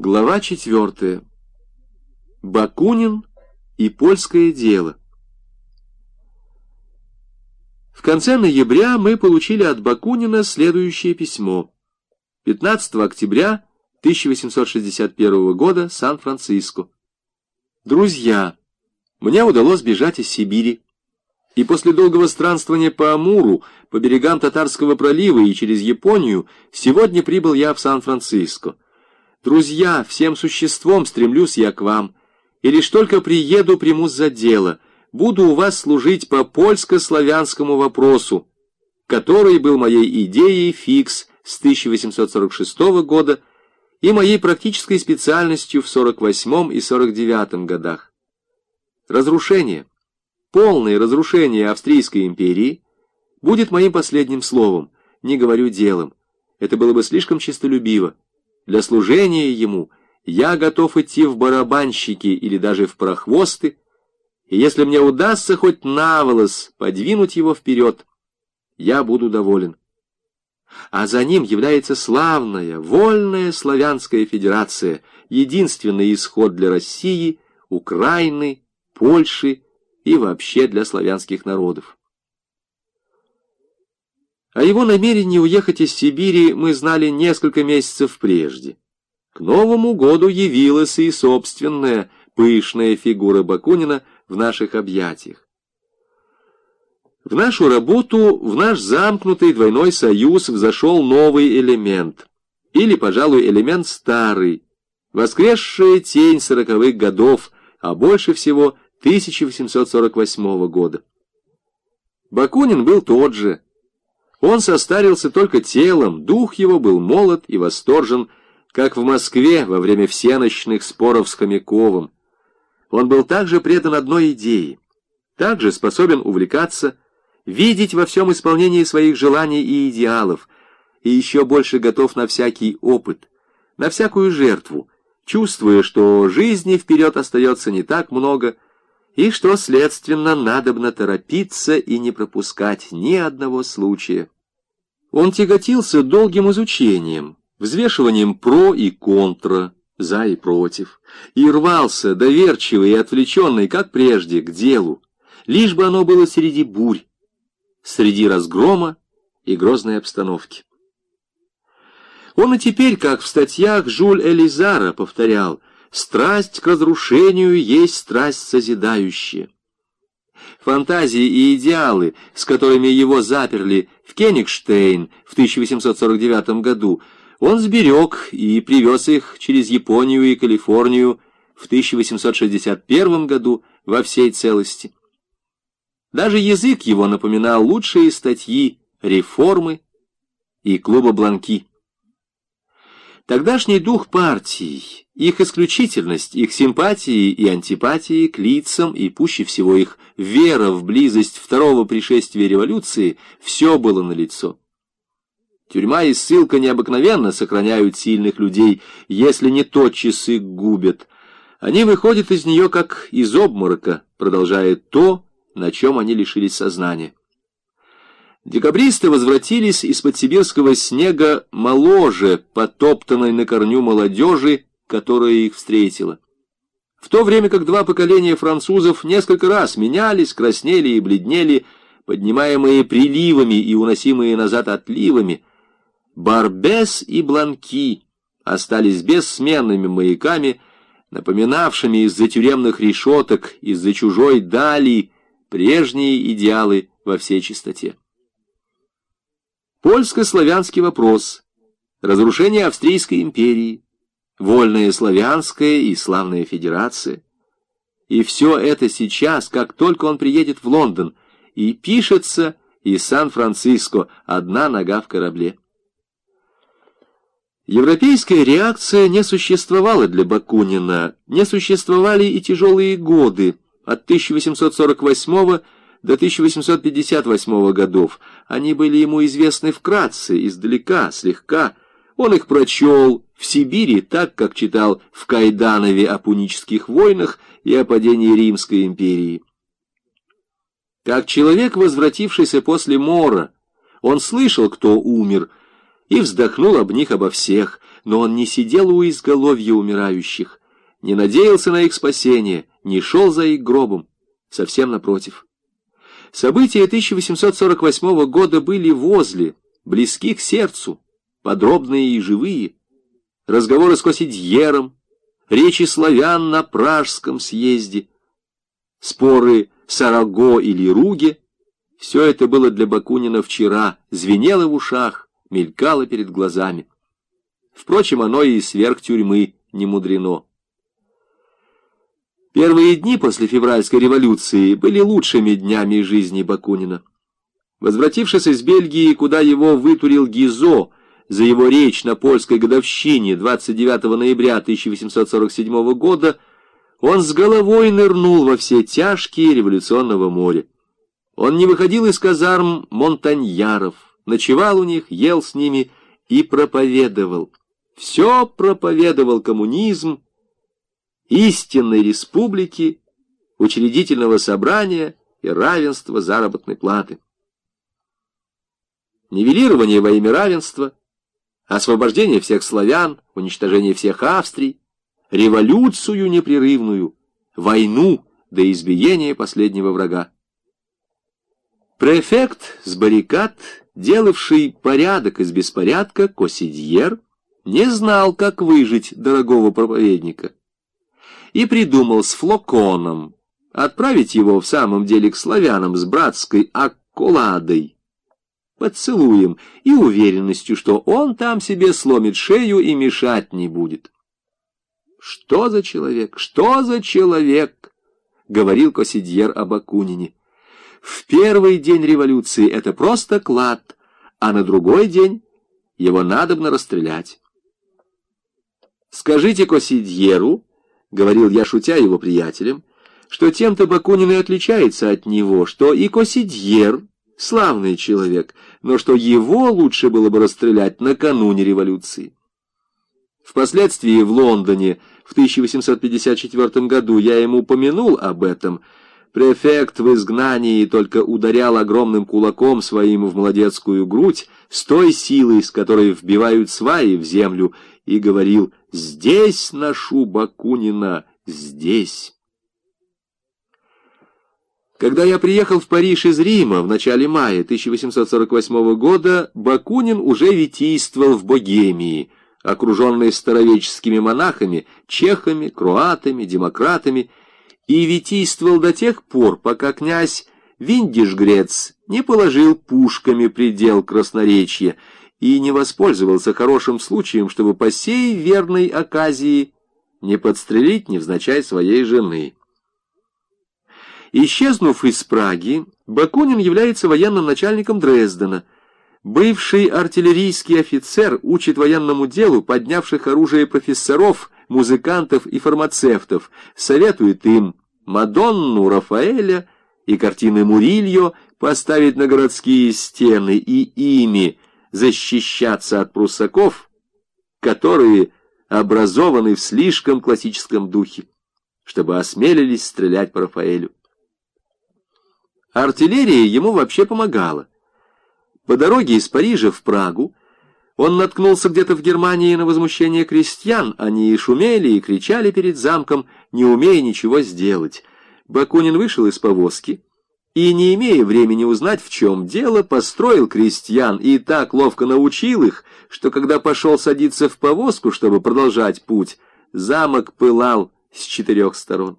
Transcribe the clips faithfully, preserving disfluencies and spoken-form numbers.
Глава четвертая. Бакунин и польское дело. В конце ноября мы получили от Бакунина следующее письмо. пятнадцатого октября тысяча восемьсот шестьдесят первого года, Сан-Франциско. Друзья, мне удалось бежать из Сибири, и после долгого странствования по Амуру, по берегам Татарского пролива и через Японию, сегодня прибыл я в Сан-Франциско. Друзья, всем существом стремлюсь я к вам, и лишь только приеду, примусь за дело, буду у вас служить по польско-славянскому вопросу, который был моей идеей фикс с тысяча восемьсот сорок шестого года и моей практической специальностью в сорок восьмом и сорок девятом годах. Разрушение, полное разрушение Австрийской империи будет моим последним словом, не говорю делом. Это было бы слишком честолюбиво. Для служения ему я готов идти в барабанщики или даже в прохвосты, и если мне удастся хоть наволос подвинуть его вперед, я буду доволен. А за ним является славная, вольная славянская федерация, единственный исход для России, Украины, Польши и вообще для славянских народов. О его намерении уехать из Сибири мы знали несколько месяцев прежде. К Новому году явилась и собственная пышная фигура Бакунина в наших объятиях. В нашу работу, в наш замкнутый двойной союз взошел новый элемент, или, пожалуй, элемент старый, воскресшая тень сороковых годов, а больше всего тысяча восемьсот сорок восьмого года. Бакунин был тот же. Он состарился только телом, дух его был молод и восторжен, как в Москве во время всенощных споров с Хомяковым. Он был также предан одной идее, также способен увлекаться, видеть во всем исполнении своих желаний и идеалов, и еще больше готов на всякий опыт, на всякую жертву, чувствуя, что жизни вперед остается не так много, и что, следственно, надобно торопиться и не пропускать ни одного случая. Он тяготился долгим изучением, взвешиванием про и контра, за и против, и рвался, доверчивый и отвлеченный, как прежде, к делу, лишь бы оно было среди бурь, среди разгрома и грозной обстановки. Он и теперь, как в статьях Жюль Элизара, повторял: «Страсть к разрушению есть страсть созидающая». Фантазии и идеалы, с которыми его заперли в Кенигштейн в тысяча восемьсот сорок девятом году, он сберег и привез их через Японию и Калифорнию в тысяча восемьсот шестьдесят первом году во всей целости. Даже язык его напоминал лучшие статьи «Реформы» и «Клуба Бланки». Тогдашний дух партий, их исключительность, их симпатии и антипатии к лицам и пуще всего их вера в близость второго пришествия революции, все было налицо. Тюрьма и ссылка необыкновенно сохраняют сильных людей, если не тотчас их губят. Они выходят из нее как из обморока, продолжая то, на чем они лишились сознания. Декабристы возвратились из-под сибирского снега моложе, потоптанной на корню молодежи, которая их встретила. В то время как два поколения французов несколько раз менялись, краснели и бледнели, поднимаемые приливами и уносимые назад отливами, Барбес и Бланки остались бессменными маяками, напоминавшими из-за тюремных решеток, из-за чужой дали, прежние идеалы во всей чистоте. Польско-славянский вопрос, разрушение Австрийской империи, вольная славянская и славная федерация. И все это сейчас, как только он приедет в Лондон, и пишется из Сан-Франциско одна нога в корабле. Европейская реакция не существовала для Бакунина, не существовали и тяжелые годы от тысяча восемьсот сорок восьмого до тысяча восемьсот пятьдесят восьмого годов. Они были ему известны вкратце, издалека, слегка. Он их прочел в Сибири так, как читал в Кайданове о пунических войнах и о падении Римской империи. Как человек, возвратившийся после мора, он слышал, кто умер, и вздохнул об них обо всех, но он не сидел у изголовья умирающих, не надеялся на их спасение, не шел за их гробом. Совсем напротив. События тысяча восемьсот сорок восьмого года были возле, близки к сердцу, подробные и живые. Разговоры с Косидьером, речи славян на Пражском съезде, споры Сараго или Руге — все это было для Бакунина вчера, звенело в ушах, мелькало перед глазами. Впрочем, оно и сверх тюрьмы не мудрено. Первые дни после февральской революции были лучшими днями жизни Бакунина. Возвратившись из Бельгии, куда его вытурил Гизо за его речь на польской годовщине двадцать девятого ноября тысяча восемьсот сорок седьмого года, он с головой нырнул во все тяжкие революционного моря. Он не выходил из казарм монтаньяров, ночевал у них, ел с ними и проповедовал. Все проповедовал коммунизм, истинной республики, учредительного собрания и равенства заработной платы. Нивелирование во имя равенства, освобождение всех славян, уничтожение всех Австрий, революцию непрерывную, войну до избиения последнего врага. Префект с баррикад, делавший порядок из беспорядка, Косидьер, не знал, как выжить дорогого проповедника, и придумал с Флоконом отправить его в самом деле к славянам с братской акколадой, поцелуем и уверенностью, что он там себе сломит шею и мешать не будет. «Что за человек? Что за человек?» — говорил Косидьер об Бакунине. «В первый день революции это просто клад, а на другой день его надобно расстрелять». «Скажите Косидьеру, — говорил я, шутя его приятелям, — что тем-то Бакунин и отличается от него, что и Косидьер — славный человек, но что его лучше было бы расстрелять накануне революции». Впоследствии в Лондоне в тысяча восемьсот пятьдесят четвёртом году я ему упомянул об этом. Префект в изгнании только ударял огромным кулаком своим в молодецкую грудь с той силой, с которой вбивают сваи в землю, и говорил: «Здесь ношу Бакунина, здесь». Когда я приехал в Париж из Рима в начале мая тысяча восемьсот сорок восьмого года, Бакунин уже витийствовал в Богемии, окруженный старовеческими монахами, чехами, кроатами, демократами, и витийствовал до тех пор, пока князь Виндишгрец не положил пушками предел красноречия и не воспользовался хорошим случаем, чтобы по сей верной оказии не подстрелить невзначай своей жены. Исчезнув из Праги, Бакунин является военным начальником Дрездена. Бывший артиллерийский офицер учит военному делу поднявших оружие профессоров, музыкантов и фармацевтов, советует им Мадонну Рафаэля и картины Мурильо поставить на городские стены и ими защищаться от пруссаков, которые образованы в слишком классическом духе, чтобы осмелились стрелять по Рафаэлю. Артиллерия ему вообще помогала. По дороге из Парижа в Прагу он наткнулся где-то в Германии на возмущение крестьян. Они шумели и кричали перед замком, не умея ничего сделать. Бакунин вышел из повозки и, не имея времени узнать, в чем дело, построил крестьян и так ловко научил их, что когда пошел садиться в повозку, чтобы продолжать путь, замок пылал с четырех сторон.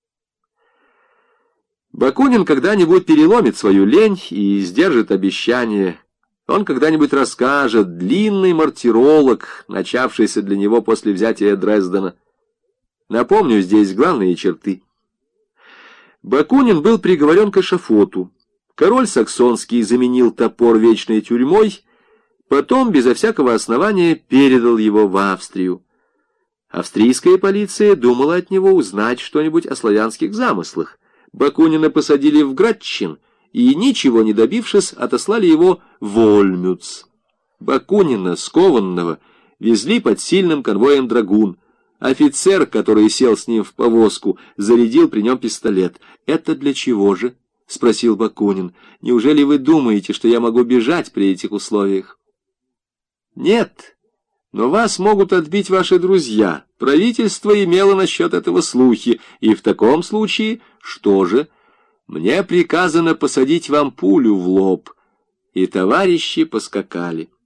Бакунин когда-нибудь переломит свою лень и сдержит обещание. Он когда-нибудь расскажет длинный мартиролог, начавшийся для него после взятия Дрездена. Напомню здесь главные черты. Бакунин был приговорен к эшафоту. Король саксонский заменил топор вечной тюрьмой, потом, безо всякого основания, передал его в Австрию. Австрийская полиция думала от него узнать что-нибудь о славянских замыслах. Бакунина посадили в Гратчин и, ничего не добившись, отослали его в Ольмюц. Бакунина, скованного, везли под сильным конвоем драгун. Офицер, который сел с ним в повозку, зарядил при нем пистолет. «Это для чего же?» — спросил Бакунин. «Неужели вы думаете, что я могу бежать при этих условиях?» «Нет, Но вас могут отбить ваши друзья. Правительство имело насчет этого слухи, и в таком случае, что же? Мне приказано посадить вам пулю в лоб». И товарищи поскакали.